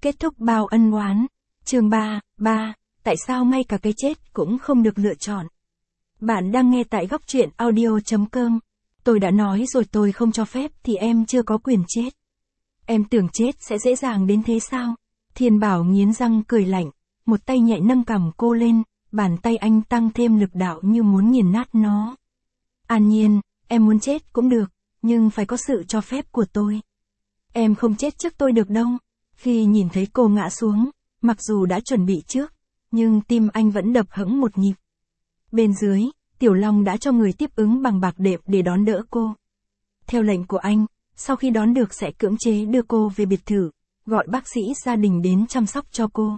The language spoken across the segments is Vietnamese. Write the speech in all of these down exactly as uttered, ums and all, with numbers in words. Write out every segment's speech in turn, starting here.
Kết thúc bao ân oán. Chương ba, ba, tại sao ngay cả cái chết cũng không được lựa chọn? Bạn đang nghe tại góc truyện audio chấm com. Tôi đã nói rồi, tôi không cho phép thì em chưa có quyền chết. Em tưởng chết sẽ dễ dàng đến thế sao? Thiên Bảo nghiến răng cười lạnh, một tay nhẹ nâng cằm cô lên, bàn tay anh tăng thêm lực đạo như muốn nghiền nát nó. An Nhiên, em muốn chết cũng được, nhưng phải có sự cho phép của tôi. Em không chết trước tôi được đâu. Khi nhìn thấy cô ngã xuống, mặc dù đã chuẩn bị trước, nhưng tim anh vẫn đập hững một nhịp. Bên dưới, Tiểu Long đã cho người tiếp ứng bằng bạc đệm để đón đỡ cô. Theo lệnh của anh, sau khi đón được sẽ cưỡng chế đưa cô về biệt thự, gọi bác sĩ gia đình đến chăm sóc cho cô.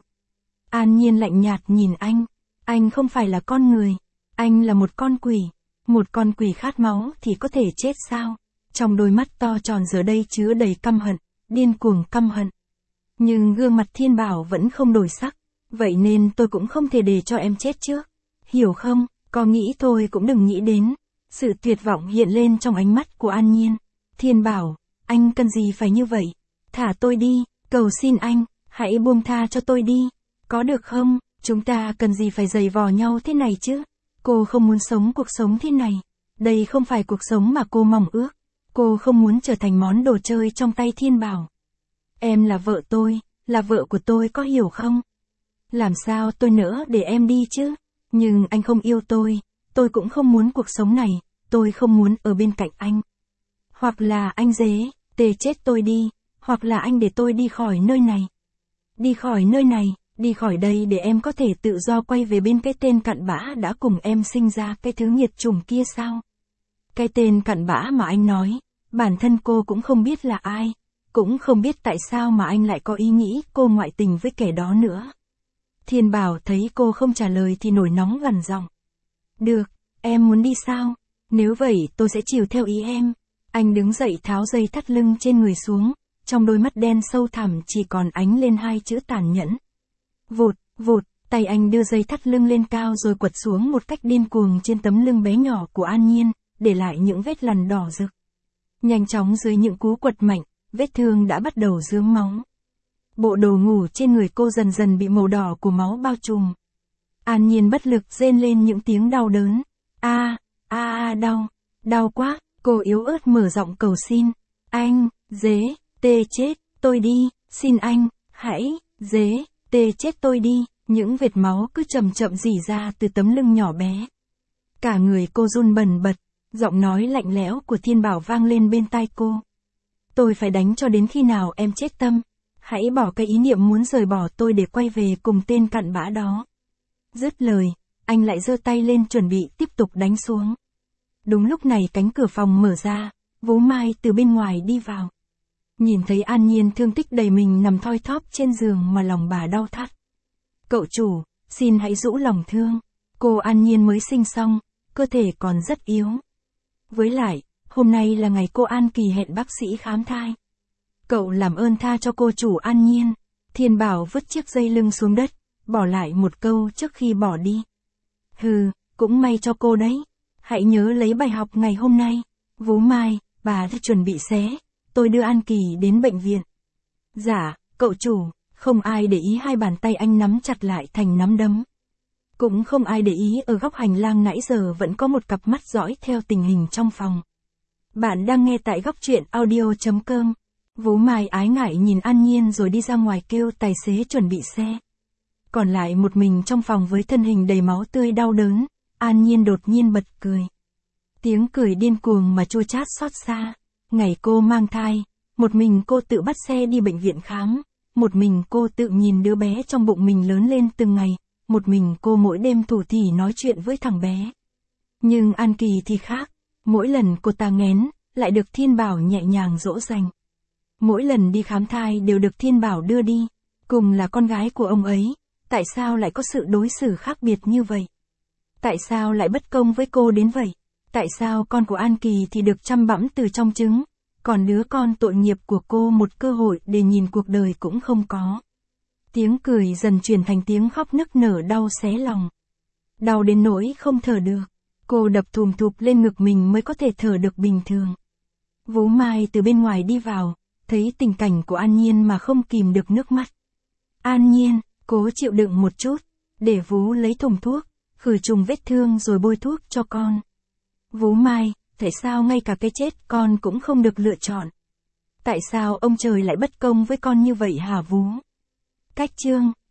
An Nhiên lạnh nhạt nhìn anh, anh không phải là con người, anh là một con quỷ. Một con quỷ khát máu thì có thể chết sao? Trong đôi mắt to tròn giờ đây chứa đầy căm hận, điên cuồng căm hận. Nhưng gương mặt Thiên Bảo vẫn không đổi sắc, vậy nên tôi cũng không thể để cho em chết trước. Hiểu không? Có nghĩ thôi cũng đừng nghĩ đến. Sự tuyệt vọng hiện lên trong ánh mắt của An Nhiên. Thiên Bảo, anh cần gì phải như vậy? Thả tôi đi, cầu xin anh, hãy buông tha cho tôi đi. Có được không? Chúng ta cần gì phải giày vò nhau thế này chứ? Cô không muốn sống cuộc sống thế này. Đây không phải cuộc sống mà cô mong ước. Cô không muốn trở thành món đồ chơi trong tay Thiên Bảo. Em là vợ tôi, là vợ của tôi, có hiểu không? Làm sao tôi nỡ để em đi chứ? Nhưng anh không yêu tôi, tôi cũng không muốn cuộc sống này, tôi không muốn ở bên cạnh anh. Hoặc là anh dế, tê chết tôi đi, hoặc là anh để tôi đi khỏi nơi này. Đi khỏi nơi này, đi khỏi đây để em có thể tự do quay về bên cái tên cặn bã đã cùng em sinh ra cái thứ nghiệt chủng kia sao? Cái tên cặn bã mà anh nói, bản thân cô cũng không biết là ai, cũng không biết tại sao mà anh lại có ý nghĩ cô ngoại tình với kẻ đó nữa. Thiên Bảo thấy cô không trả lời thì nổi nóng gằn giọng. Được, em muốn đi sao? Nếu vậy tôi sẽ chiều theo ý em. Anh đứng dậy tháo dây thắt lưng trên người xuống, trong đôi mắt đen sâu thẳm chỉ còn ánh lên hai chữ tàn nhẫn. Vụt, vụt, tay anh đưa dây thắt lưng lên cao rồi quật xuống một cách điên cuồng trên tấm lưng bé nhỏ của An Nhiên, để lại những vết lằn đỏ rực. Nhanh chóng dưới những cú quật mạnh, vết thương đã bắt đầu rướm máu. Bộ đồ ngủ trên người cô dần dần bị màu đỏ của máu bao trùm. An Nhiên bất lực rên lên những tiếng đau đớn. A, a a đau, đau quá, cô yếu ớt mở giọng cầu xin. Anh, dế, tê chết, tôi đi, xin anh, hãy, dế, tê chết tôi đi. Những vệt máu cứ chậm chậm rỉ ra từ tấm lưng nhỏ bé. Cả người cô run bần bật, giọng nói lạnh lẽo của Thiên Bảo vang lên bên tai cô. Tôi phải đánh cho đến khi nào em chết tâm. Hãy bỏ cái ý niệm muốn rời bỏ tôi để quay về cùng tên cặn bã đó. Dứt lời, anh lại giơ tay lên chuẩn bị tiếp tục đánh xuống. Đúng lúc này cánh cửa phòng mở ra, Vũ Mai từ bên ngoài đi vào. Nhìn thấy An Nhiên thương tích đầy mình nằm thoi thóp trên giường mà lòng bà đau thắt. Cậu chủ, xin hãy rũ lòng thương. Cô An Nhiên mới sinh xong, cơ thể còn rất yếu. Với lại, hôm nay là ngày cô An Kỳ hẹn bác sĩ khám thai. Cậu làm ơn tha cho cô chủ An Nhiên. Thiên Bảo vứt chiếc dây lưng xuống đất, bỏ lại một câu trước khi bỏ đi. Hừ, cũng may cho cô đấy. Hãy nhớ lấy bài học ngày hôm nay. Vũ Mai, bà đã chuẩn bị xé. Tôi đưa An Kỳ đến bệnh viện. Dạ, cậu chủ. Không ai để ý hai bàn tay anh nắm chặt lại thành nắm đấm. Cũng không ai để ý ở góc hành lang nãy giờ vẫn có một cặp mắt dõi theo tình hình trong phòng. Bạn đang nghe tại góc truyện audio chấm com. Vũ Mai ái ngại nhìn An Nhiên rồi đi ra ngoài kêu tài xế chuẩn bị xe. Còn lại một mình trong phòng với thân hình đầy máu tươi đau đớn, An Nhiên đột nhiên bật cười. Tiếng cười điên cuồng mà chua chát xót xa. Ngày cô mang thai, một mình cô tự bắt xe đi bệnh viện khám, một mình cô tự nhìn đứa bé trong bụng mình lớn lên từng ngày, một mình cô mỗi đêm thủ thỉ nói chuyện với thằng bé. Nhưng An Kỳ thì khác, mỗi lần cô ta nghén, lại được Thiên Bảo nhẹ nhàng dỗ dành. Mỗi lần đi khám thai đều được Thiên Bảo đưa đi, cùng là con gái của ông ấy, tại sao lại có sự đối xử khác biệt như vậy? Tại sao lại bất công với cô đến vậy? Tại sao con của An Kỳ thì được chăm bẵm từ trong trứng, còn đứa con tội nghiệp của cô một cơ hội để nhìn cuộc đời cũng không có? Tiếng cười dần chuyển thành tiếng khóc nức nở đau xé lòng. Đau đến nỗi không thở được, cô đập thùm thụp lên ngực mình mới có thể thở được bình thường. Vũ Mai từ bên ngoài đi vào, thấy tình cảnh của An Nhiên mà không kìm được nước mắt. An Nhiên, cố chịu đựng một chút, để Vú lấy thùng thuốc, khử trùng vết thương rồi bôi thuốc cho con. Vú Mai, tại sao ngay cả cái chết con cũng không được lựa chọn? Tại sao ông trời lại bất công với con như vậy hả Vú? Cách chương